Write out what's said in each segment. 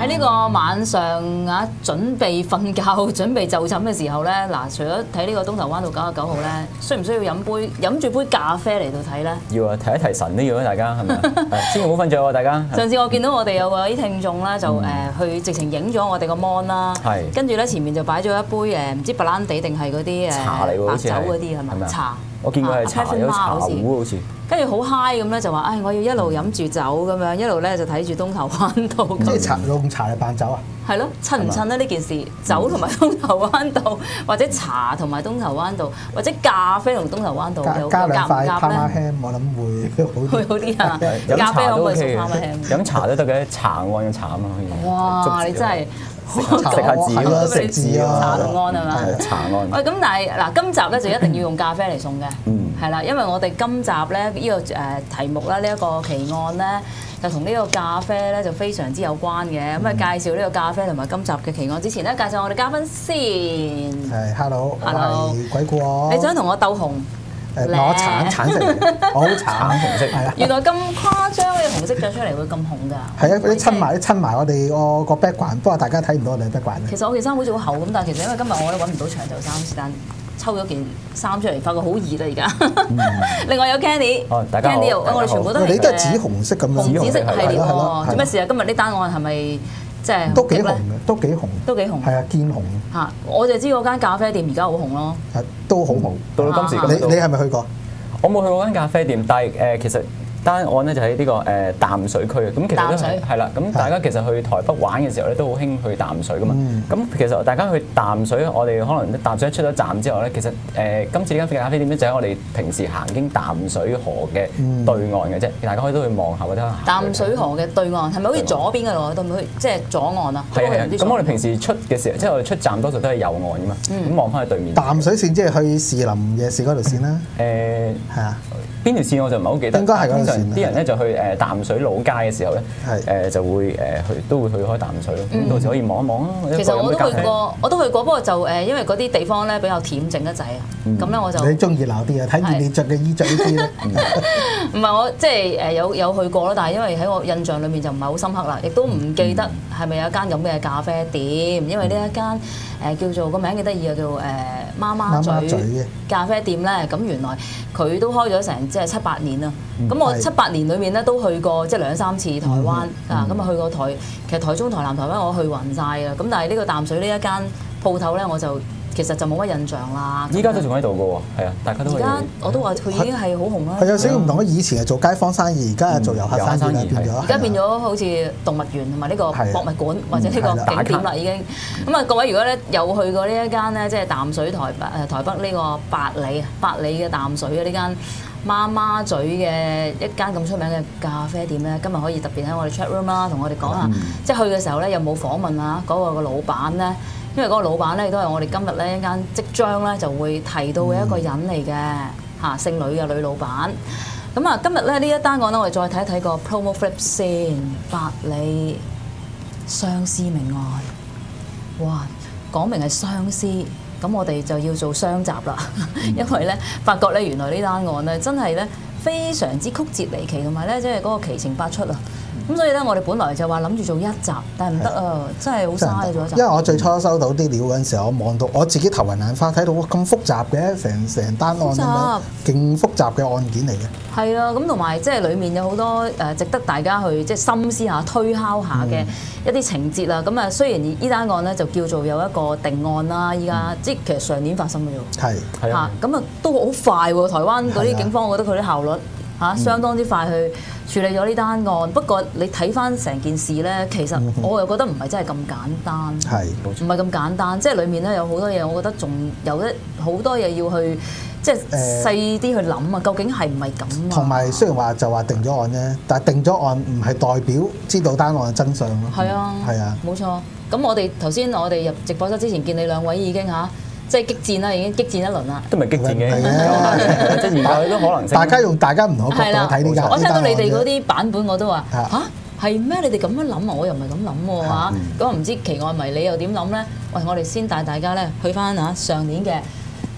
喺呢個晚上啊，準備瞓覺、準備就寢嘅時候咧，嗱，除咗睇呢個東頭灣道99號咧，需唔需要飲住杯咖啡嚟到睇咧？ 要啊，提一提神都要啊，大家係咪？千祈唔好瞓着喎，大家。 上次我見到我哋有位聽眾咧，就去直情影咗我哋個 mon 啦，跟住咧前面就擺咗一杯唔知白蘭地定係嗰啲茶嚟喎， 白酒嗰啲係咪？茶。 我見過係茶，有茶壺好似。 跟住好 high 咁咧，就話：我要一路飲住酒咁樣，一路咧就睇住東頭灣道。 即係用茶嚟扮酒啊？ 係咯，襯唔襯咧呢件事？酒同埋東頭灣道，或者茶同埋東頭灣道，或者咖啡同東頭灣道有加兩塊夾 Parma ham，我諗會好啲啊！咖啡可唔可以送 Parma ham？ 飲茶都得嘅，茶案嘅茶啊嘛可以。 哇！你真係食下字咯，食字啊！ 茶同安係嘛？ 茶安。 喂，咁但係嗱，今集咧就一定要用咖啡嚟送嘅，係啦，因為我哋今集咧呢個題目啦，呢一個奇案咧，就同呢個咖啡咧就非常之有關嘅。咁啊，介紹呢個咖啡同埋今集嘅奇案之前咧，介紹我哋嘉賓先。 係，hello，我係鬼故我。 你想同我鬥紅？ 我橙色，我好橙紅色，係啊。 原來咁誇張嘅紅色着出嚟會咁紅㗎？ 係啊，嗰啲襯埋我哋個 background，不過大家睇唔到我哋 background。 其實我件衫好似好厚咁，但係其實因為今日我都揾唔到長袖衫，是但抽咗件衫出嚟，發覺好熱啦而家。另外有 Candy， 大家好， 我哋全部都係你都係紫紅色咁樣， 紅紫色系列喎。做咩事啊？今日呢單案係咪即係都幾紅嘅？都幾紅， 都幾紅。 係啊，堅紅。 嚇！我就知嗰間咖啡店而家好紅咯。 係都好紅。 到今時你係咪去過？ 我冇去過間咖啡店，但係其實單案咧就喺呢個淡水區嘅，咁其實都係啦。咁大家其實去台北玩嘅時候咧，都好興去淡水噶嘛。咁其實大家去淡水，我哋可能淡水出咗站之後咧，其實今次呢間咖啡店咧就喺我哋平時行經淡水河嘅對岸嘅啫，大家可以都去望下或者行。 淡水河嘅對岸係咪好似左邊嘅路？到唔到即係左岸啊？ 係啊。咁我哋平時出嘅時候，即係我哋出站多數都係右岸噶嘛。咁望翻去對面。 淡水線即係去士林夜市嗰條線啦。係啊。 邊條線我就唔係好記得。 應該係嗰條線。 啲人咧就去淡水老街嘅時候咧，就會都會去開淡水咯。咁到時可以望一望啊。 其實我都去過，不過就因為嗰啲地方咧比較恬靜一滯啊。咁咧我就你中意熱鬧啲啊？睇見你着嘅衣着呢啲咧。 唔係我即係有去過啦，但係因為喺我印象裏面就唔係好深刻啦，亦都唔記得係咪有一間咁嘅咖啡店，因為呢一間叫做個名幾得意啊，叫媽媽嘴咖啡店咧。咁原來佢都開咗成即係7、8年啦。咁我7、8年裏面咧都去過即係2、3次台灣啊。咁啊去過其實台中、台南、台灣我去暈晒啊。咁但係呢個淡水呢一間鋪頭咧，我就其實就冇乜印象啦。 依家都仲喺度嘅喎，係啊，大家都。 而家我都話佢已經係好紅啦。 係有少少唔同，以前係做街坊生意，而家係做遊客生意變咗。 而家變咗好似動物園同埋呢個博物館或者呢個景點啦已經。咁啊各位如果咧有去過呢一間咧，即係淡水台北呢個百里嘅淡水嘅呢間媽媽嘴嘅一間咁出名嘅咖啡店咧，今日可以特別喺我哋 chat room 啦，同我哋講下，即係去嘅時候咧有冇訪問下嗰個老闆咧？因為嗰個老闆咧都係我哋今日咧一間即將咧就會提到嘅一個人嚟嘅嚇，姓呂嘅呂老闆。咁啊，今日咧呢一單案咧，我哋再睇一睇個 promo flip 先，百里相思命案，哇，講明係相思，咁我哋就要做雙集啦，因為咧發覺咧原來呢單案咧真係咧非常之曲折離奇，同埋咧即係嗰個奇情百出啊！咁所以咧，我哋本來就話諗住做一集，但係唔得啊！真係好嘥咗一集。 因為我最初收到啲料嗰陣時候，我望到我自己頭暈眼花，睇到咁複雜嘅成單案咁樣，勁複雜嘅案件嚟嘅。 係啊，咁同埋即係裡面有好多值得大家去即係深思下、推敲下嘅一啲情節啦。咁啊，雖然呢單案咧就叫做有一個定案啦，依家即係其實上年發生嘅啫。 係啊，咁啊都好快喎！台灣嗰啲警方，我覺得佢啲效率相當之快去處理咗呢單案。不過你睇翻成件事咧，其實我又覺得唔係真係咁簡單，唔係咁簡單。即係裡面咧有好多嘢，我覺得仲有好多嘢要去即係細啲去諗啊。究竟係唔係咁啊？ 同埋雖然話就話定咗案啫，但係定咗案唔係代表知道單案嘅真相咯。 係啊，係啊，冇錯。咁我哋頭先我哋入直播室之前見你兩位已經即係激戰啦，已經激戰一輪啦。 都唔係激戰嘅，即係研究都可能性。 大家用大家唔同嘅角度睇呢間。 我聽到你哋嗰啲版本我都話嚇係咩？你哋咁樣諗啊？我又唔係咁諗喎嚇。咁唔知奇案迷你又點諗咧？喂，我哋先帶大家咧去翻上年嘅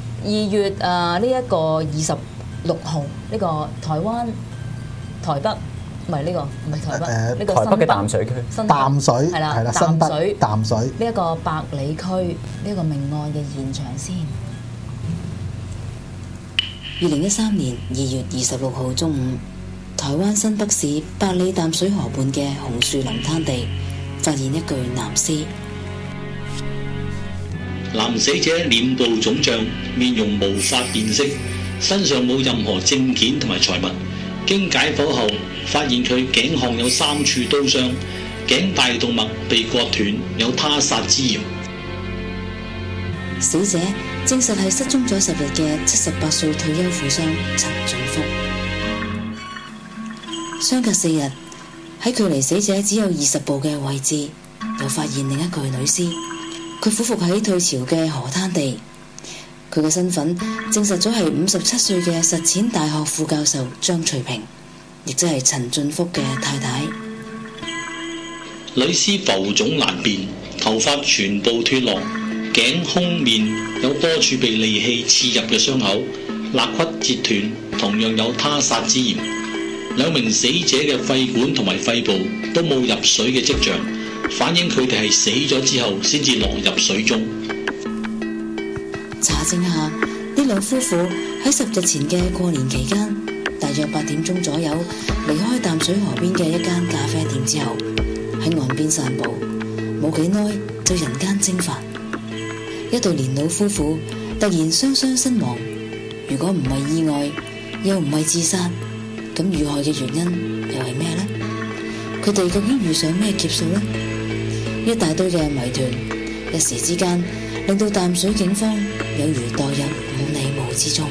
2月呢一個26號呢個台灣台北唔係呢個，唔係台北，呢個台北嘅淡水區， 淡水係啦， 新北淡水呢一個百里區呢一個命案嘅現場先。 2013年2月26號中午，台灣新北市百里淡水河畔嘅紅樹林灘地，發現一具男屍。 男死者臉部腫脹，面容無法辨識，身上冇任何證件同埋財物。經解剖後，發現佢頸項有3處刀傷，頸大動脈被割斷，有他殺之嫌。 死者證實係失蹤咗10日嘅78歲退休富商陳俊福。相隔4日，喺距離死者只有20步嘅位置，又發現另一具女屍。佢俯伏喺退潮嘅河灘地，佢嘅身份證實咗係57歲嘅實踐大學副教授張翠萍，亦即係陳俊福嘅太太。 女屍浮腫難辨，頭髮全部脫落，頸胸面有多處被利器刺入嘅傷口，肋骨折斷，同樣有他殺之嫌。兩名死者嘅肺管同埋肺部都冇入水嘅跡象，反映佢哋係死咗之後先至落入水中。 查證下，呢兩夫婦喺10日前嘅過年期間，大約8點鐘左右離開淡水河邊嘅一間咖啡店之後，喺岸邊散步，冇幾耐就人間蒸發。一對年老夫婦突然雙雙身亡，如果唔係意外，又唔係自殺，咁遇害嘅原因又係咩呢？佢哋究竟遇上咩劫數呢？一大堆嘅謎團，一時之間令到淡水警方有如墮入五里霧之中。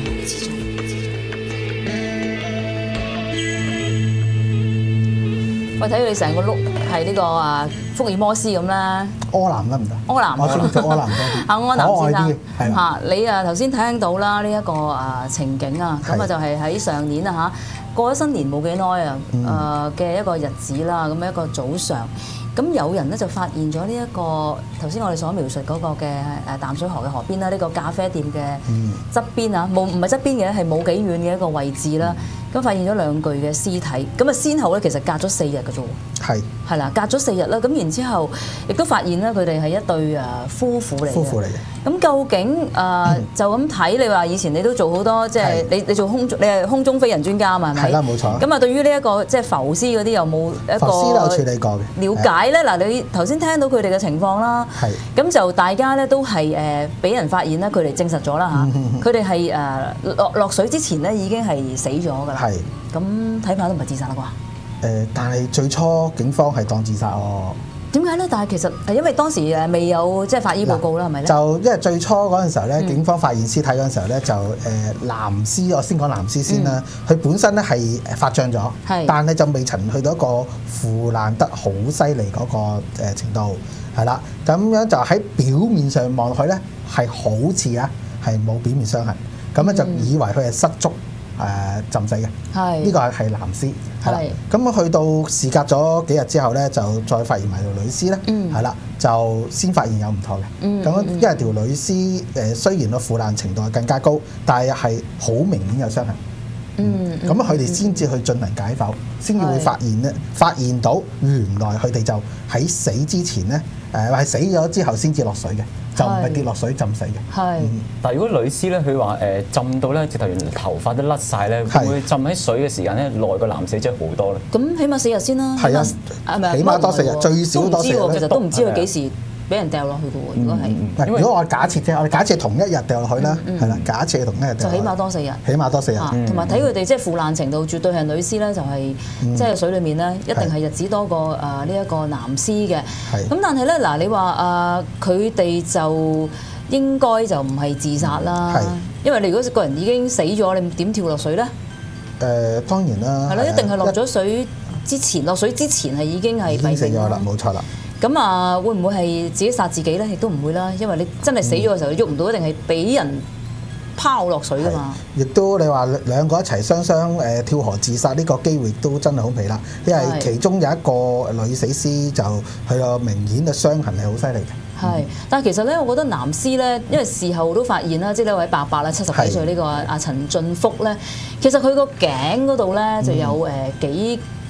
喂，睇你成個碌係呢個福爾摩斯咁啦。 柯南得唔得？ 柯南， 我中意做柯南多啲。 柯南先生係嚇，你頭先聽到啦呢一個情景啊，咁就係喺上年啊過咗新年冇幾耐嘅一個日子啦，咁一個早上。咁有人咧就發現咗呢一個頭先我哋所描述嗰個嘅淡水河嘅河邊啦，呢個咖啡店嘅側邊啊，唔係側邊嘅，係冇幾遠嘅一個位置啦。咁發現咗2具嘅屍體，咁先後咧其實隔咗4日嘅啫喎。係啦，隔咗4日啦。咁然之後亦都發現咧，佢哋係一對夫婦嚟嘅。咁究竟就咁睇，你話以前你都做好多即係你做你係空中飛人專家嘛？係咪？係啦，冇錯。咁對於呢一個即係浮屍嗰啲有冇一個浮屍都有處理過嘅了解咧？嗱，你頭先聽到佢哋嘅情況啦，咁就大家咧都係俾人發現咧，佢哋證實咗啦嚇，佢哋係落水之前咧已經係死咗㗎啦。係，咁睇怕都唔係自殺啦啩？ 但係最初警方係當自殺喎。 點解咧？但係其實係因為當時未有即係法醫報告啦，係咪咧？ 就因為最初嗰陣時候咧，警方發現屍體嗰陣時候咧，就男屍，我先講男屍先啦。佢本身咧係發脹咗，但係就未曾去到一個腐爛得好犀利嗰個程度，係啦。咁樣就喺表面上望落去咧，係好似係冇表面傷痕，咁咧就以為佢係失足浸死嘅。呢個係男屍。係啦，咁去到事隔咗幾日之後咧，就再發現埋條女屍咧，係啦，就先發現有唔妥嘅。咁因為條女屍雖然個腐爛程度係更加高，但係好明顯有傷痕。咁佢哋先至去進行解剖，先至會發現咧，發現到原來佢哋就喺死之前咧，係死咗之後先至落水嘅。就唔係跌落水浸死嘅。 係。 但係如果女屍咧，佢話浸到咧，直頭連頭髮都甩晒咧，會唔會浸喺水嘅時間咧耐過男死者好多咧？ 咁起碼4日先啦。 係啊，起碼多4日，最少多4日。 其實都唔知佢幾時俾人掉落去嘅喎。如果係， 如果我假設啫，我哋假設同一日掉落去啦，係啦，假設同一日掉落去。 就起碼多4日。 起碼多4日。 同埋睇佢哋即係腐爛程度，絕對係女屍咧，就係即係水裡面咧，一定係日子多過呢一個男屍嘅。咁但係咧嗱，你話佢哋就應該就唔係自殺啦，因為你如果個人已經死咗，你點跳落水咧？ 當然啦。 係咯，一定係落咗水之前，落水之前係已經係死咗啦，冇錯啦。 咁會唔會係自己殺自己咧？亦都唔會啦，因為你真係死咗嘅時候，你喐唔到，一定係俾人拋落水㗎嘛。亦都你話兩個一齊雙跳河自殺呢個機會都真係好微啦，因為其中有一個女死屍就佢個明顯嘅傷痕係好犀利嘅。 係，但係其實咧，我覺得男屍咧，因為事後都發現啦，即係呢位伯伯啦，70幾歲呢個阿陳俊福咧，其實佢個頸嗰度咧就有幾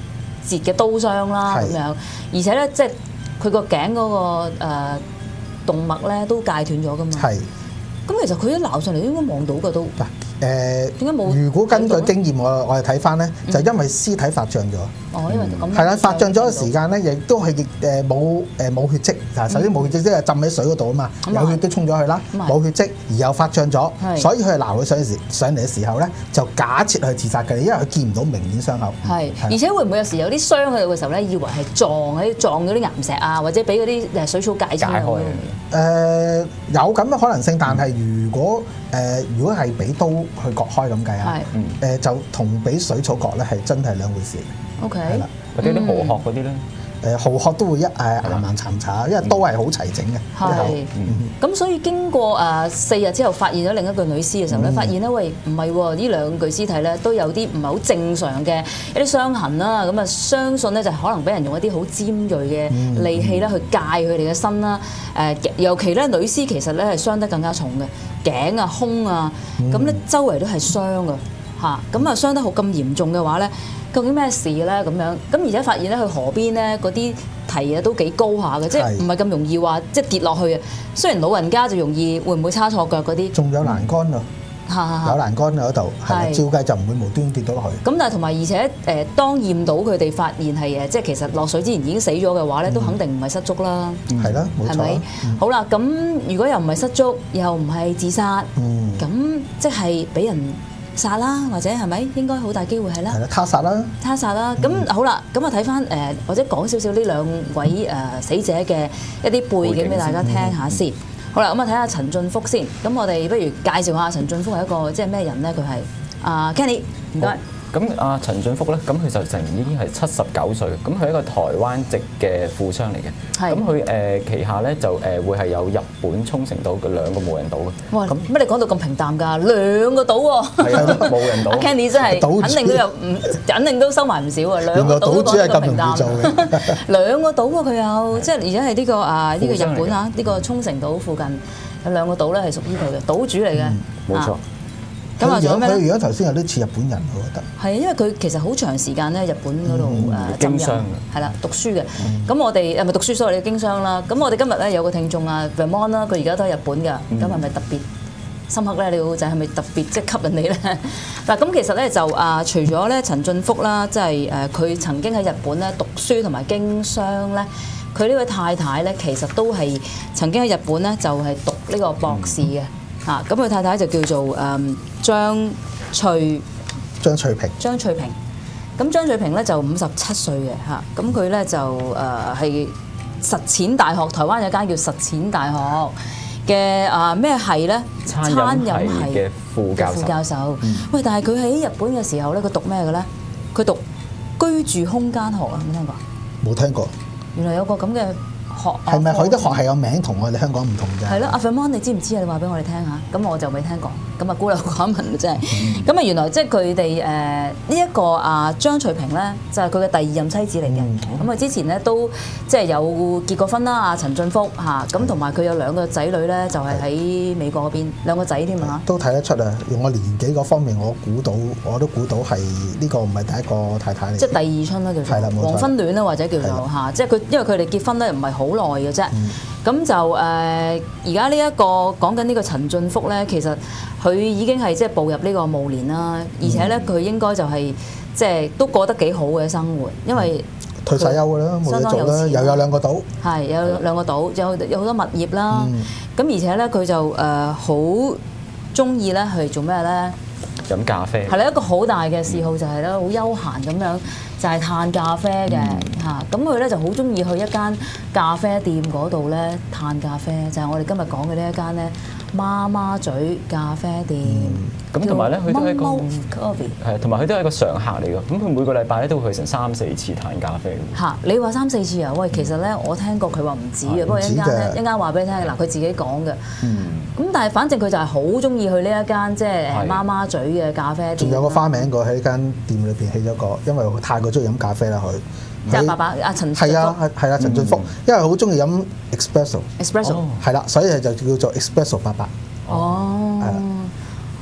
折嘅刀傷啦咁樣，而且咧即係佢個頸嗰個動脈咧都戒斷咗噶嘛。係。咁其實佢一撈上嚟應該望到㗎都。點解冇？如果根據經驗，我哋睇翻咧，就因為屍體發脹咗。哦，因為咁。係啦，發脹咗嘅時間咧，亦都係冇血跡。嗱，首先冇血跡即係浸喺水嗰度啊嘛，有血都沖咗去啦，冇血跡而又發脹咗，所以佢係撈佢上嚟嘅時候咧，就假設佢自殺嘅，因為佢見唔到明顯傷口。係，而且會唔會有時有啲傷喺度嘅時候咧，以為係撞咗啲岩石啊，或者俾嗰啲水草解開？有咁嘅可能性，但係如果係俾刀去割開咁計啊，就同俾水草割咧係真係兩回事。OK，係啦， 或者啲蠔殼嗰啲咧， 蠔殼都會岩岩沉沉，因為刀係好齊整嘅。係， 咁所以經過4日之後發現咗另一具女屍嘅時候咧，發現咧喂唔係喎，呢兩具屍體咧都有啲唔係好正常嘅一啲傷痕啦。咁啊，相信咧就可能俾人用一啲好尖鋭嘅利器咧去界佢哋嘅身啦。尤其咧女屍其實咧係傷得更加重嘅，頸啊、胸啊，咁咧周圍都係傷㗎嚇。咁啊傷得好咁嚴重嘅話咧，究竟咩事咧咁樣？咁而且發現咧，去河邊咧嗰啲堤啊都幾高下嘅，即係唔係咁容易話即係跌落去啊。雖然老人家就容易會唔會叉錯腳嗰啲， 仲有欄杆啊，有欄杆喺嗰度，係照計就唔會無端端跌到落去。 咁但係同埋而且當驗到佢哋發現係即係其實落水之前已經死咗嘅話咧，都肯定唔係失足啦。 係啦，冇錯。係咪？ 好啦，咁如果又唔係失足，又唔係自殺，咁即係俾人殺啦，或者係咪應該好大機會係啦？ 係啦，他殺啦， 他殺啦。咁好啦，咁啊睇翻或者講少少呢兩位死者嘅一啲背景俾大家聽下先。好啦，咁啊睇下陳進福先。咁我哋不如介紹下陳進福係一個即係咩人咧？佢係Kenny，唔該。 咁陳進福咧，咁佢就已經係79歲，咁佢係一個台灣籍嘅富商嚟嘅。咁佢旗下咧就會係有日本沖繩島嘅2個無人島嘅。 哇！咁乜你講到咁平淡㗎？2個島喎。 係啊，無人島。 Kenny 真係肯定都收埋唔少啊！2個島都講到咁平淡。2個島喎，佢有即係而家係呢個日本呢個沖繩島附近有2個島咧係屬於佢嘅島主嚟嘅。 冇錯。 咁啊，佢如果頭先有啲似日本人，我覺得係啊，因為佢其實好長時間咧，日本嗰度經商係啦，讀書嘅。咁我哋咪讀書，所以你經商啦。咁我哋今日咧有個聽眾Vermon 啦，佢而家都係日本㗎。咁係咪特別深刻咧？你個仔係咪特別即係吸引你咧？嗱，咁其實咧就除咗咧陳進福啦，即係佢曾經喺日本咧讀書同埋經商咧，佢呢位太太咧其實都係曾經喺日本咧就係讀呢個博士嘅。咁佢太太就叫做張翠萍。咁張翠萍咧就57歲嘅嚇，咁佢咧就係實踐大學，台灣有間叫實踐大學嘅咩系咧？ 餐飲系嘅副教授。 喂，但係佢喺日本嘅時候咧，佢讀咩嘅咧？佢讀居住空間學啊，有冇聽過？ 冇聽過。 原來有個咁嘅學係咪佢啲學系有名同我哋香港唔同㗎？ 係咯，阿 Vermon 你知唔知啊？你話俾我哋聽下。咁我就未聽過，咁啊孤陋寡聞真係。咁啊原來即係佢哋呢一個張翠萍咧，就係佢嘅第2任妻子嚟嘅。咁啊之前咧都即係有結過婚啦，陳進福嚇。咁同埋佢有2個仔女咧，就係喺美國嗰邊2個仔添啊。 都睇得出啊！用我年紀嗰方面，我都估到係呢個唔係第一個太太嚟。 即係第2春啦，叫做黃昏戀啦，或者叫做嚇。即係佢因為佢哋結婚咧唔係好耐嘅啫。咁就而家呢一個講緊呢個陳進福咧，其實佢已經係即係步入呢個暮年啦，而且咧佢應該就係即係都過得幾好嘅生活，因為退晒休㗎啦，冇嘢做啦，又有2個島， 係有2個島，有好多物業啦。咁而且咧佢就好中意咧去做咩咧？ 飲咖啡。係啦，一個好大嘅嗜好就係咧好休閒咁樣。就係嘆咖啡嘅嚇，咁佢咧就好中意去一間咖啡店嗰度咧嘆咖啡，就係我哋今日講嘅呢一間咧媽媽嘴咖啡店。 咁同埋咧，佢都係一個係，同埋佢都係一個常客嚟㗎。咁佢每個禮拜咧都會去成3-4次嘆咖啡。嚇， 你話3-4次啊？喂，其實咧我聽過佢話唔止嘅，不過一陣間話俾你聽。嗱，佢自己講嘅。咁但係反正佢就係好中意去呢一間即係媽媽嘴嘅咖啡店。 仲有個花名個喺間店裏邊起咗個，因為佢太過中意飲咖啡啦，佢。 即係爸爸陳進福。 係啊，陳進福，因為佢好中意飲 espresso。 espresso。 係啦，所以就叫做 espresso 爸爸。 哦。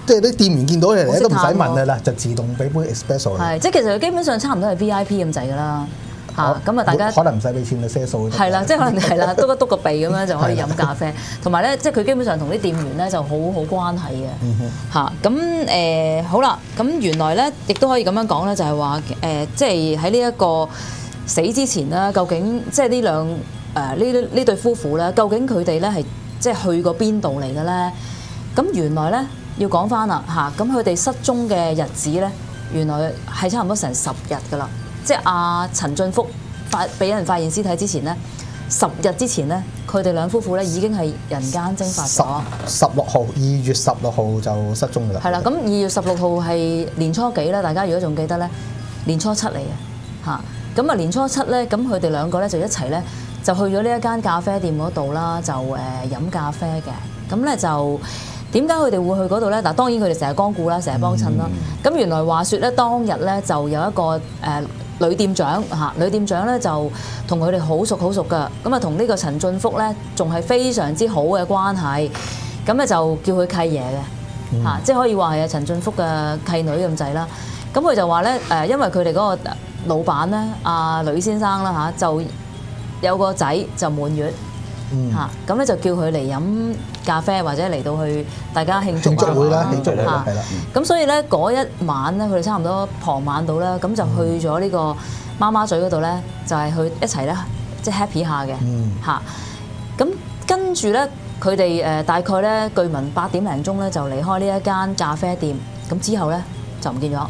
即係啲店員見到你嚟都唔使問㗎啦，就自動俾杯 espresso。 係，即係其實基本上差唔多係 VIP 咁滯㗎啦。嚇咁啊！大家可能唔使俾錢嘅些數。 係啦，即係可能係啦，篤一篤個鼻咁樣就可以飲咖啡。同埋咧，即係佢基本上同啲店員咧就好關係嘅。嚇咁好啦，咁原來咧亦都可以咁樣講咧，就係話即係喺呢一個死之前咧，究竟即係呢對夫婦咧，究竟佢哋咧係即係去過邊度嚟嘅咧？咁原來咧要講翻啦嚇，咁佢哋失蹤嘅日子咧，原來係差唔多成10日㗎啦。即係阿陳進福俾人發現屍體之前咧，10日之前咧，佢哋兩夫婦咧已經係人間蒸發咗。 2月16號就失蹤㗎啦。 係啦，咁2月16號係年初幾咧？大家如果仲記得咧，年初7嚟嘅嚇。咁啊年初7咧，咁佢哋兩個咧就一齊咧就去咗呢一間咖啡店嗰度啦，就飲咖啡嘅。咁咧就點解佢哋會去嗰度咧？嗱，當然佢哋成日光顧啦，成日幫襯啦。咁原來話説咧，當日咧就有一個女店長嚇，女店長咧就同佢哋好熟㗎，咁啊同呢個陳進福咧仲係非常之好嘅關係，咁咧就叫佢契爺嘅嚇，即係可以話係阿陳進福嘅契女咁滯啦。咁佢就話咧因為佢哋嗰個老闆咧，阿呂先生啦嚇，就有個仔就滿月嚇，咁咧就叫佢嚟飲咖啡或者嚟到去大家慶祝會啦，慶祝會啦，係啦。 咁所以咧嗰一晚咧，佢哋差唔多傍晚到啦，咁就去咗呢個媽媽嘴嗰度咧，就係去一齊咧，即係 happy 下嘅嚇。咁跟住咧，佢哋大概咧據聞8點零鐘咧就離開呢一間咖啡店，咁之後咧就唔見咗，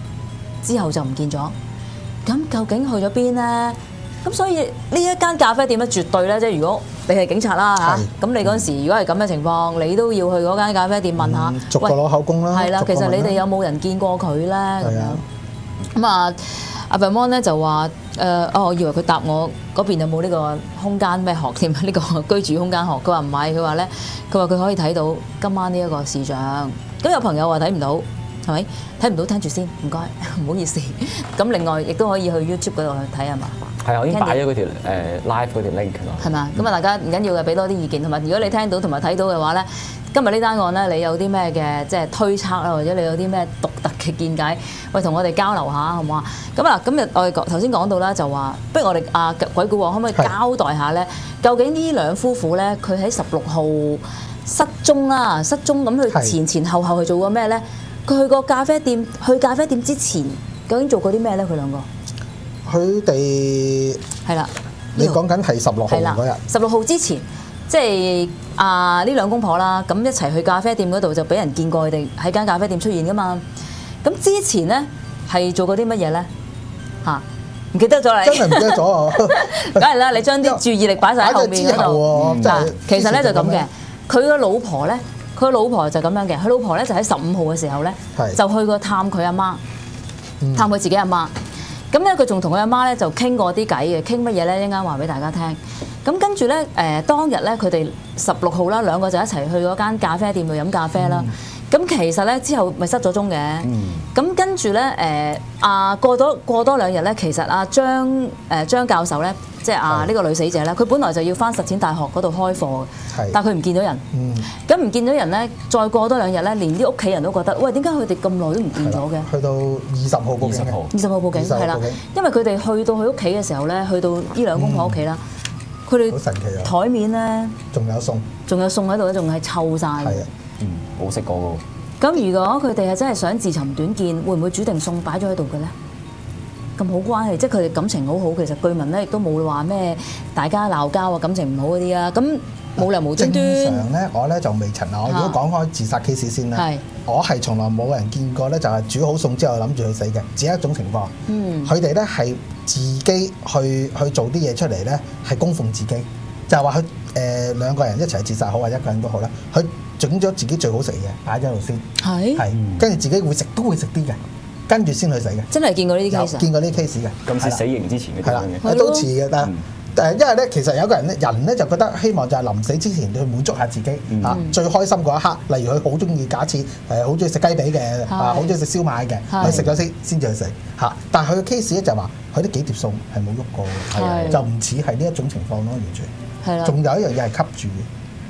咁究竟去咗邊咧？咁所以呢一間咖啡店咧，絕對咧，即係如果你係警察啦嚇，咁你嗰陣時如果係咁嘅情況，你都要去嗰間咖啡店問下， 逐個攞口供啦。 係啦，其實你哋有冇人見過佢咧？咁樣咁啊，阿 Vermon 咧就話我以為佢答我嗰邊有冇呢個空間咩學添？呢個居住空間學，佢話唔係，佢話咧，佢話佢可以睇到今晚呢一個視像。咁有朋友話睇唔到。係咪睇唔到？聽住先，唔該，唔好意思。咁另外亦都可以去 YouTube 嗰度去睇係嘛？ 係啊，我已經擺咗嗰條live 嗰條 link 咯。 係嘛？咁啊，大家唔緊要嘅，俾多啲意見，同埋如果你聽到同埋睇到嘅話咧，今日呢單案咧，你有啲咩嘅即係推測啦，或者你有啲咩獨特嘅見解，喂，同我哋交流下好唔好啊？咁啊，今日我哋頭先講到啦，就話不如我哋鬼故王可唔可以交代下咧？究竟呢兩夫婦咧，佢喺16號失蹤啦，失蹤咁佢前後去做過咩咧？佢去過咖啡店，去咖啡店之前究竟做過啲咩咧？佢兩個， 佢哋係啦。你講緊係16號嗰日。16 號之前，即係呢兩公婆啦，咁一齊去咖啡店嗰度就俾人見過佢哋喺間咖啡店出現噶嘛。咁之前咧係做過啲乜嘢咧？嚇，唔記得咗你？ 真係唔記得咗啊！ 梗係啦，你將啲注意力擺晒喺後面嗰度。其實咧就咁嘅，佢個老婆咧。佢老婆就咁樣嘅，佢老婆咧就喺15號嘅時候咧，就去過探佢阿媽，探佢自己阿媽。咁咧佢仲同佢阿媽咧就傾過啲偈嘅，傾乜嘢咧？一陣間話俾大家聽。咁跟住咧當日咧佢哋16號啦，兩個就一齊去嗰間咖啡店度飲咖啡啦。咁其實咧之後咪失咗蹤嘅。咁跟住咧過多2日咧，其實張教授咧。即係呢個女死者咧，佢本來就要返實踐大學嗰度開課嘅，但係佢唔見到人。咁唔見到人咧，再過多2日咧，連啲屋企人都覺得，喂，點解佢哋咁耐都唔見咗嘅？ 去到20號報警。 20號報警係啦，因為佢哋去到佢屋企嘅時候咧，去到呢兩公婆屋企啦，佢哋好神奇啊！台面咧仲有餸喺度，仲係臭晒。係啊， 冇食過㗎。 咁如果佢哋係真係想自尋短見，會唔會煮定餸擺咗喺度嘅咧？咁好關係，即係佢哋感情好好。其實據聞咧，亦都冇話咩大家鬧交啊，感情唔好嗰啲啊。咁冇理由無端端。 正常咧，我咧就未曾啊。我如果講開自殺 case 先啦，我係從來冇人見過咧，就係煮好餸之後諗住去死嘅，只係一種情況。佢哋咧係自己去做啲嘢出嚟咧，係供奉自己，就係話佢兩個人一齊自殺好，或者一個人都好啦，佢整咗自己最好食嘅嘢擺咗喺度先，係跟住自己都會食啲嘅。跟住先去死嘅， 真係見過呢啲 case， 見過呢啲 case 嘅， 咁似死刑之前嘅咁樣嘅， 都似嘅。但係因為咧，其實有個人咧就覺得希望就係臨死之前去滿足下自己嚇，最開心嗰一刻。例如佢好中意，假設好中意食雞髀嘅，好中意食燒賣嘅，佢食咗先至去死嚇。但係佢嘅 case 咧就話佢啲幾碟餸係冇喐過嘅，就唔似係呢一種情況咯，完全。係啦，仲有一樣嘢係吸住嘅。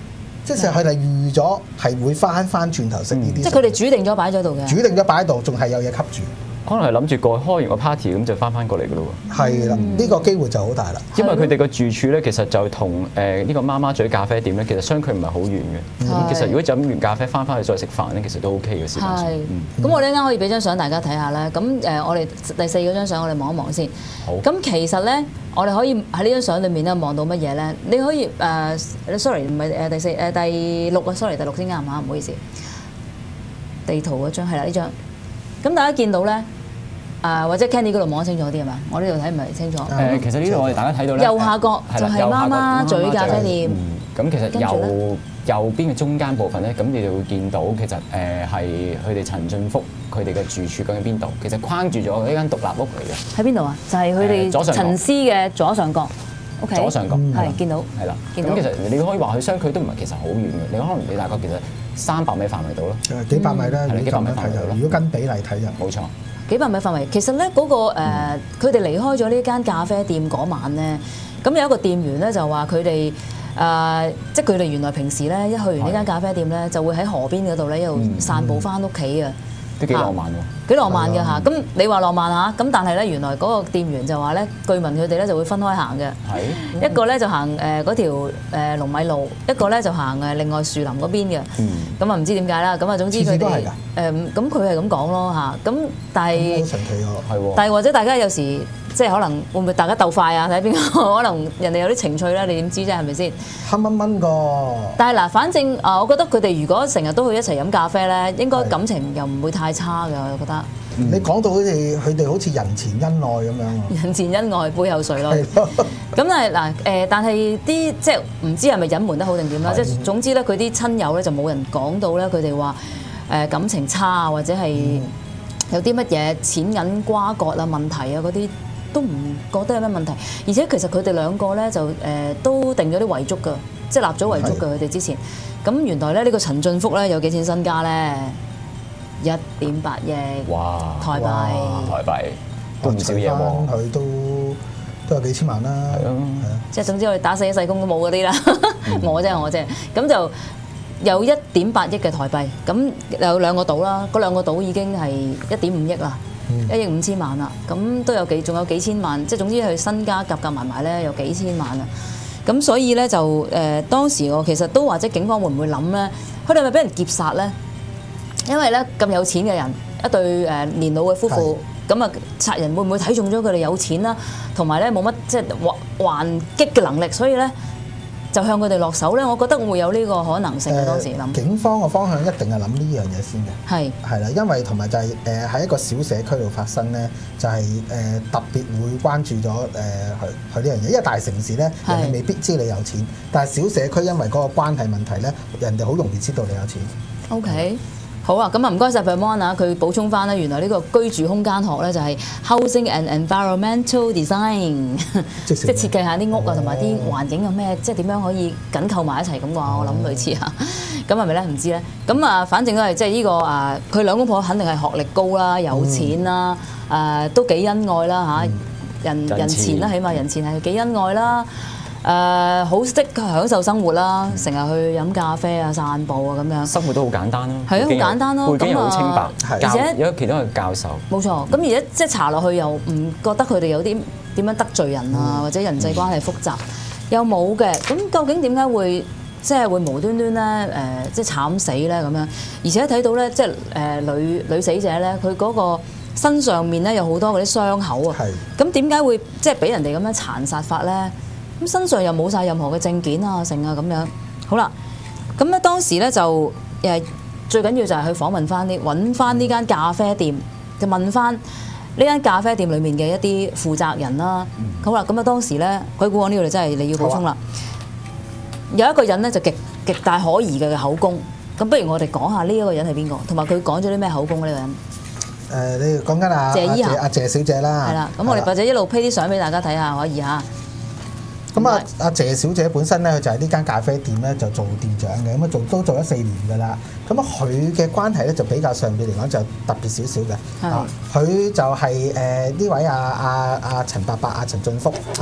即係佢哋預咗係會翻轉頭食呢啲。 即係佢哋煮定咗擺咗度嘅。 煮定咗擺喺度，仲係有嘢吸住。 可能係諗住開完個 party 咁就翻過嚟㗎咯喎。 係啦，呢個機會就好大啦。 因為佢哋個住處咧，其實就同呢個媽媽嘴咖啡店咧，其實相距唔係好遠嘅。其實如果就飲完咖啡翻去再食飯咧，其實都 OK 嘅時間。 係。咁我哋一陣間可以俾張相大家睇下啦。咁我哋第4嗰張相我哋望一望先。 好。 咁其實咧，我哋可以喺呢張相裏面咧望到乜嘢咧？你可以sorry 唔係第6啊 ，sorry 第6先啱唔好意思。地圖嗰張係啦，呢張。咁大家見到咧，或者 Candy 嗰度望清楚啲係嘛？我呢度睇唔係清楚。 其實呢度我哋大家睇到咧， 右下角就係媽媽嘴咖啡店。 咁其實右邊嘅中間部分咧，咁你哋會見到其實係佢哋陳進福佢哋嘅住處究竟邊度？其實框住咗呢間獨立屋嚟嘅。 喺邊度啊？就係佢哋陳屍嘅左上角。OK。左上角係見到。係啦。咁其實你可以話佢相距都唔係其實好遠嘅，你可能你大概其實300米範圍度咯。 幾百米啦， 幾百米範圍咯。 如果跟比例睇就冇錯。 幾百米範圍，其實咧嗰個佢哋離開咗呢間咖啡店嗰晚咧，咁有一個店員咧就話佢哋即係佢哋原來平時咧一去完呢間咖啡店咧，就會喺河邊嗰度咧一路散步翻屋企啊。 都幾浪漫喎！ 幾浪漫嘅嚇，咁你話浪漫嚇，咁但係咧原來嗰個店員就話咧，據聞佢哋咧就會分開行嘅，一個咧就行嗰條龍米路，一個咧就行另外樹林嗰邊嘅，咁啊唔知點解啦，咁啊總之佢哋咁佢係咁講咯嚇，咁但係好神奇喎，係喎， 但係或者大家有時即係可能會唔會大家鬥快啊？睇邊個可能人哋有啲情趣咧，你點知啫？係咪先？ 黑蚊蚊個。但係嗱，反正我覺得佢哋如果成日都去一齊飲咖啡咧，應該感情又唔會太差嘅，我覺得。 你講到佢哋好似人前恩愛咁樣喎。 人前恩愛背後水咯。咁但係啲即係唔知係咪隱瞞得好定點啦？即係總之咧，佢啲親友咧就冇人講到咧，佢哋話感情差啊，或者係有啲乜嘢錢銀瓜葛啊問題啊嗰啲。都唔覺得有咩問題，而且其實佢哋兩個咧就都定咗啲遺囑㗎，即係立咗遺囑㗎。佢哋之前咁原來咧呢個陳進福咧有幾錢身家咧？1.8億哇台幣， 台幣都唔少嘢喎。 佢都有幾千萬啦。係啊， 即係總之我哋打死一世工都冇嗰啲啦。我啫，咁就有1.8億嘅台幣，咁有2個島啦，嗰2個島已經係1.5億啦。1億5千萬啦，咁都有仲有幾千萬，即係總之佢身家夾埋咧有幾千萬啊！咁所以咧就當時我其實都或者警方會唔會諗咧，佢哋係咪俾人劫殺咧？因為咧咁有錢嘅人，一對年老嘅夫婦，咁啊賊人會唔會睇中咗佢哋有錢啦？同埋咧冇乜即係還擊嘅能力，所以咧就向佢哋落手咧。我覺得會有呢個可能性嘅。當時諗警方嘅方向一定係諗呢樣嘢先嘅，係啦，因為同埋就係喺一個小社區度發生咧，就係特別會關注咗佢呢樣嘢。因為大城市咧，人哋未必知你有錢，但係小社區因為嗰個關係問題咧，人哋好容易知道你有錢。 OK。好啊，咁啊唔該晒 Vermon 啊，佢補充翻咧，原來呢個居住空間學咧就係 Housing and Environmental Design， 即係設計下啲屋啊，同埋啲環境有咩，即係點樣可以緊扣埋一齊咁話，我諗類似嚇。咁係咪咧？唔知咧。咁啊，反正都係即係呢個佢兩公婆肯定係學歷高啦，有錢啦，都幾恩愛啦嚇，人前啦，起碼人前係幾恩愛啦。好識享受生活啦，成日去飲咖啡啊、散步啊咁樣。生活都好簡單咯，係啊，好簡單咯。背景又好清白，而且有其中一個教授。冇錯，咁而家即係查落去又唔覺得佢哋有啲點樣得罪人啊，或者人際關係複雜，又冇嘅。咁究竟點解會即係會無端端咧即係慘死咧咁樣？而且睇到咧即係女死者咧，佢嗰個身上面咧有好多嗰啲傷口啊。係。咁點解會即係俾人哋咁樣殘殺法咧？咁身上又冇晒任何嘅證件啊、剩啊咁樣，好啦，咁咧當時咧就最緊要就係去訪問翻揾翻呢間咖啡店，就問翻呢間咖啡店裡面嘅一啲負責人啦。好啦，咁啊當時咧，鬼故講呢度真係你要補充啦。有一個人咧就極大可疑嘅口供，咁不如我哋講下呢一個人係邊個，同埋佢講咗啲咩口供呢個人？你講緊阿謝小姐啦。係啦，咁我哋或者一路 P 啲相俾大家睇下，可以嚇。咁阿謝小姐本身咧，佢就係呢間咖啡店咧就做店長嘅，咁啊都做咗4年㗎啦。咁啊佢嘅關係咧就比較上邊嚟講就特別少少嘅。佢就係呢位阿陳伯伯阿陳進福嘅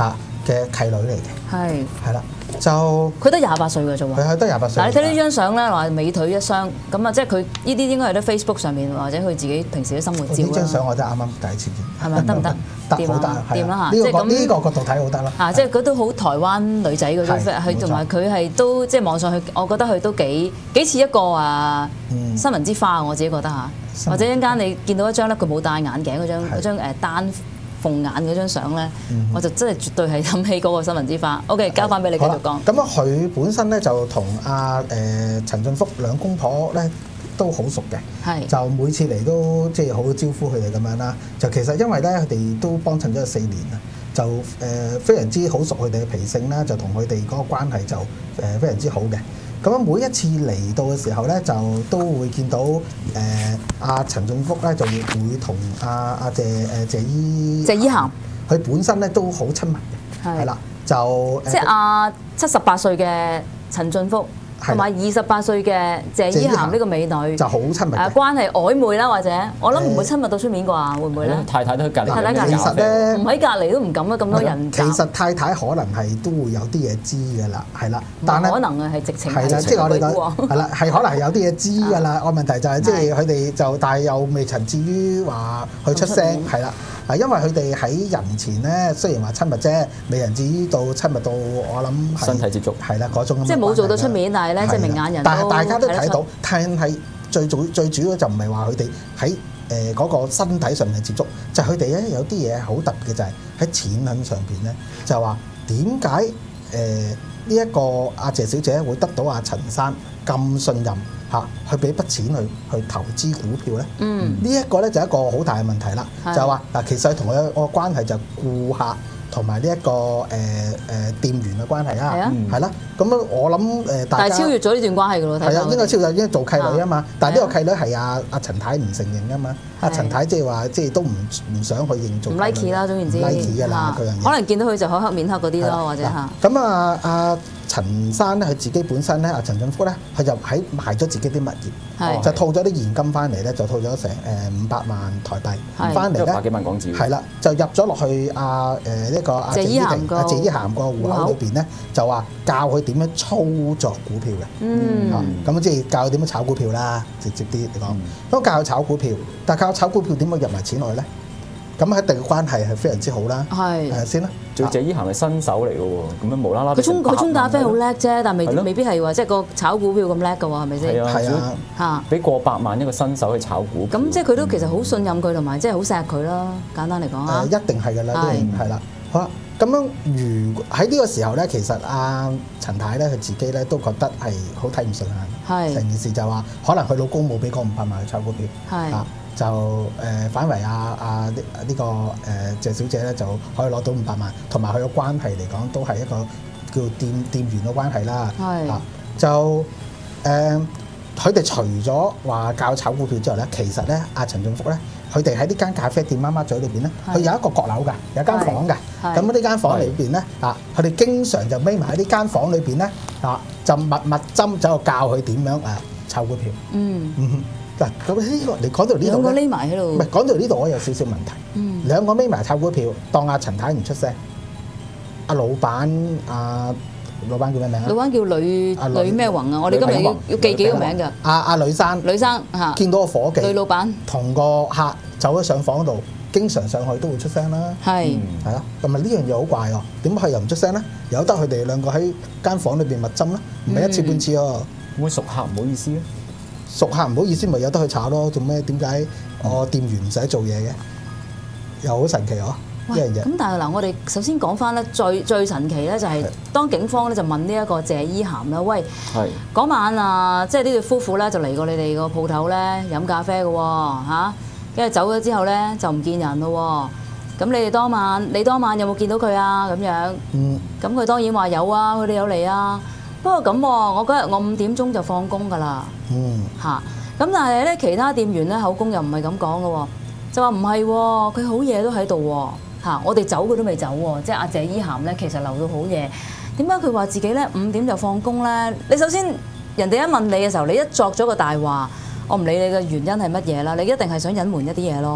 嘅契女嚟嘅，係啦，就佢得28歲嘅啫喎， 佢得28歲。 但係你睇呢張相咧，話美腿一雙，咁啊，即係佢呢啲應該係喺 Facebook 上面或者佢自己平時嘅生活照啦。 呢張相我真係啱啱第一次見， 係咪得唔得？ 得好得， 掂啦嚇， 呢個角度睇好得啦。 嚇，即係佢都好台灣女仔嗰種，佢同埋佢係都即係網上去，我覺得佢都幾似一個新聞之花，我自己覺得嚇。或者一陣間你見到一張咧，佢冇戴眼鏡嗰張單鳳眼嗰張相咧，我就真係絕對係諗起嗰個新聞之花。OK， 交翻俾你繼續講。 咁啊，佢本身咧就同陳俊福兩公婆咧都好熟嘅，就每次嚟都即係好招呼佢哋咁樣啦。就其實因為咧佢哋都幫襯咗4年啦，就非常之好熟佢哋嘅脾性啦，就同佢哋嗰個關係就非常之好嘅。咁每一次嚟到嘅時候咧，就都會見到阿陳俊福咧就會同阿謝依涵，佢本身咧都好親密嘅，係啦，就即係78歲嘅陳俊福。同埋28歲嘅謝依涵呢個美女就好親密嘅關係曖昧啦，或者我諗唔會親密到出面啩，會唔會咧？ 太太都喺隔離， 其實咧唔喺隔離都唔敢啊，咁多人。 其實太太可能係都會有啲嘢知㗎啦，係啦，但係可能係直情係啦，即係我哋講係啦，係可能係有啲嘢知㗎啦。個問題就係即係佢哋就，但係又未曾至於話去出聲，係啦。因為佢哋喺人前咧，雖然話親密啫，未人至於到親密到我諗身體接觸係啦嗰種咁。 即係冇做到出面，但係咧即係明眼人。 但係大家都睇到，但係最主要就唔係話佢哋喺嗰個身體上面接觸，就係佢哋咧有啲嘢好特別嘅，就係喺錢銀上邊咧，就話點解呢一個阿謝小姐會得到阿陳生咁信任？去俾筆錢去投資股票咧，呢一個咧就係一個好大嘅問題啦。就係話嗱，其實同佢個關係就顧客同埋呢一個店員嘅關係啊，係啦。咁我諗大家但係超越咗呢段關係㗎咯， 係啊，應該超越，應該做契女啊嘛。但係呢個契女係阿陳太唔承認㗎嘛。阿陳太即係話即係都唔想去認做。 唔 like 啦，總言之。 唔 like 㗎啦，嗰樣嘢。 可能見到佢就口黑面黑嗰啲咯，或者嚇。 咁阿陳生咧，佢自己本身咧，阿陳俊福咧，佢就喺賣咗自己啲物業，就套咗啲現金翻嚟咧，就套咗成500萬台幣翻嚟咧，100 幾萬港紙，係啦，就入咗落去呢個阿謝依涵個戶口裏邊咧，就話教佢點樣操作股票嘅，咁即係教佢點樣炒股票啦，直接啲嚟講，咁教佢炒股票，但係教佢炒股票點樣入埋錢落去咧？咁一定嘅關係係非常之好啦，係先啦。 仲謝依涵係新手嚟嘅喎，咁樣無啦啦。 佢沖咖啡好叻啫，但未必係話即係個炒股票咁叻嘅喎，係咪先？ 係啊， 嚇！ 俾過百萬一個新手去炒股票。 咁即係佢都其實好信任佢，同埋即係好錫佢啦。簡單嚟講啊， 一定係㗎啦，係啦。好啦，咁樣如果喺呢個時候咧，其實阿陳太咧佢自己咧都覺得係好睇唔順眼，成件事就話可能佢老公冇俾嗰500萬去炒股票，係。就反為呢個謝小姐咧就可以攞到500萬，同埋佢個關係嚟講都係一個叫店員嘅關係啦。係就佢哋除咗話教炒股票之後咧，其實咧阿陳俊福咧，佢哋喺呢間咖啡店媽媽嘴裏邊咧，佢有一個閣樓㗎，有間房㗎。咁呢間房裏邊咧佢哋經常就匿埋喺呢間房裏邊咧就密針走去教佢點樣炒股票。嗱，咁呢個你講到呢度兩個匿埋喺度， 唔係講到呢度，我有少少問題。兩個匿埋炒股票，當阿陳太唔出聲，阿老闆叫咩名啊？ 老闆叫呂咩宏啊！我哋今日要記幾個名㗎。 阿呂生嚇，見到個夥計， 呂老闆同個客走咗上房度，經常上去都會出聲啦。係啦，咁咪呢樣嘢好怪喎？點解佢又唔出聲咧？由得佢哋兩個喺間房裏邊密針咧，唔係一次半次喎。 會熟客唔好意思咧？ 熟客唔好意思，咪有得去炒咯？做咩？點解我店員唔使做嘢嘅？又好神奇哦！呢樣嘢。 咁但係嗱，我哋首先講翻咧，最神奇咧就係當警方咧就問呢一個謝依涵啦，喂，嗰晚即係呢對夫婦咧就嚟過你哋個鋪頭咧飲咖啡嘅喎嚇，跟住走咗之後咧就唔見人咯喎，咁你當晚有冇見到佢啊？咁樣，咁佢當然話有啊，佢哋有嚟啊。不過咁喎，我嗰日我5點鐘就放工㗎啦，嚇。咁但係咧，其他店員咧口供又唔係咁講嘅喎，就話唔係喎，佢好夜都喺度喎，嚇。我哋走佢都未走喎，即係阿謝依涵咧，其實留到好夜。點解佢話自己咧5點就放工咧？你首先人哋一問你嘅時候，你一作咗個大話，我唔理你嘅原因係乜嘢啦，你一定係想隱瞞一啲嘢咯。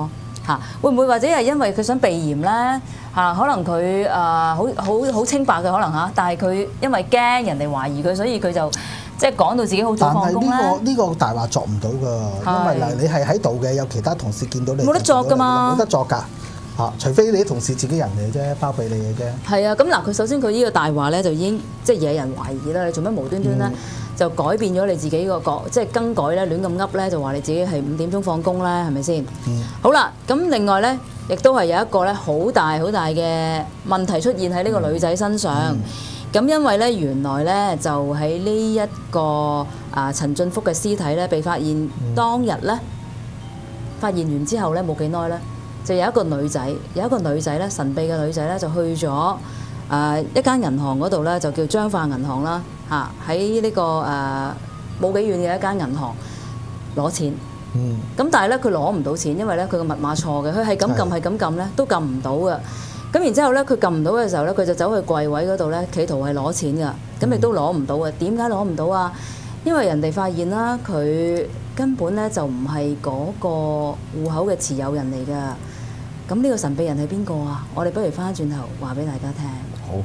嚇，會唔會或者係因為佢想避嫌咧嚇？可能佢好清白嘅可能嚇，但係佢因為驚人哋懷疑佢，所以佢就即係講到自己好早放工咧。 但係呢個大話作唔到㗎，因為嗱你係喺度嘅，有其他同事見到你冇得作㗎嘛， 冇得作㗎。嚇，除非你啲同事自己人嚟啫，包庇你嘅啫。 係啊，咁嗱，佢首先佢呢個大話咧就已經即係惹人懷疑啦。你做咩無端端咧就改變咗你自己個角，即係更改咧亂咁噏咧，就話你自己係5點鐘放工咧，係咪先？好啦，咁另外咧，亦都係有一個咧好大嘅問題出現喺呢個女仔身上。咁因為咧原來咧就喺呢一個陳進福嘅屍體咧被發現當日咧，發現完之後咧冇幾耐咧。就有一個女仔咧，神秘嘅女仔咧，就去咗一間銀行嗰度咧，就叫彰化銀行啦嚇，喺呢個冇幾遠嘅一間銀行攞錢。咁但係咧佢攞唔到錢，因為咧佢個密碼錯嘅，佢係咁撳咧都撳唔到嘅。咁然之後咧佢撳唔到嘅時候咧，佢就走去櫃位嗰度咧，企圖係攞錢㗎，咁亦都攞唔到嘅。點解攞唔到啊？因為人哋發現啦，佢根本咧就唔係嗰個戶口嘅持有人嚟㗎。咁呢個神秘人係邊個啊？我哋不如翻轉頭話俾大家聽。 好。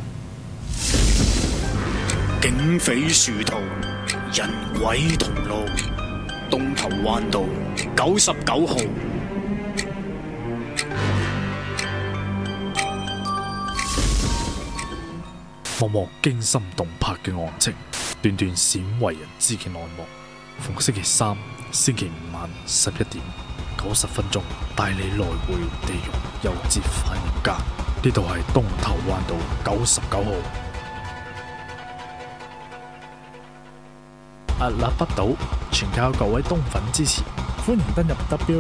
警匪殊途，人鬼同路，東頭灣道99號。幕幕驚心動魄嘅案情，段段鮮為人知嘅內幕。逢星期三、星期五晚11點90分鐘，帶你來回地獄又折返人間。呢度係東頭灣道99號。屹立不倒，全靠各位東粉支持。歡迎登入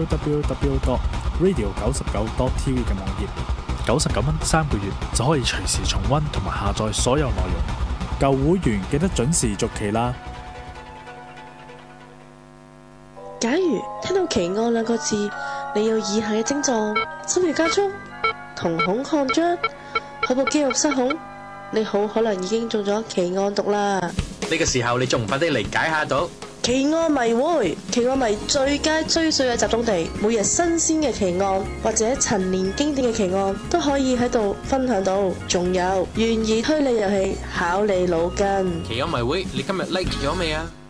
www.radio99.tv 嘅網頁，99蚊3個月就可以隨時重溫同埋下載所有內容。舊會員記得準時續期啦。 假如聽到奇案2個字，你有以下嘅症狀：心跳加速、瞳孔擴張、口部肌肉失控，你好可能已經中咗奇案毒啦。 呢個時候你仲唔快啲嚟解下毒？ 奇案迷會，奇案迷最佳追隨嘅集中地，每日新鮮嘅奇案或者陳年經典嘅奇案都可以喺度分享到。仲有懸疑推理遊戲，考你腦筋。 奇案迷會，你今日 like 咗未啊？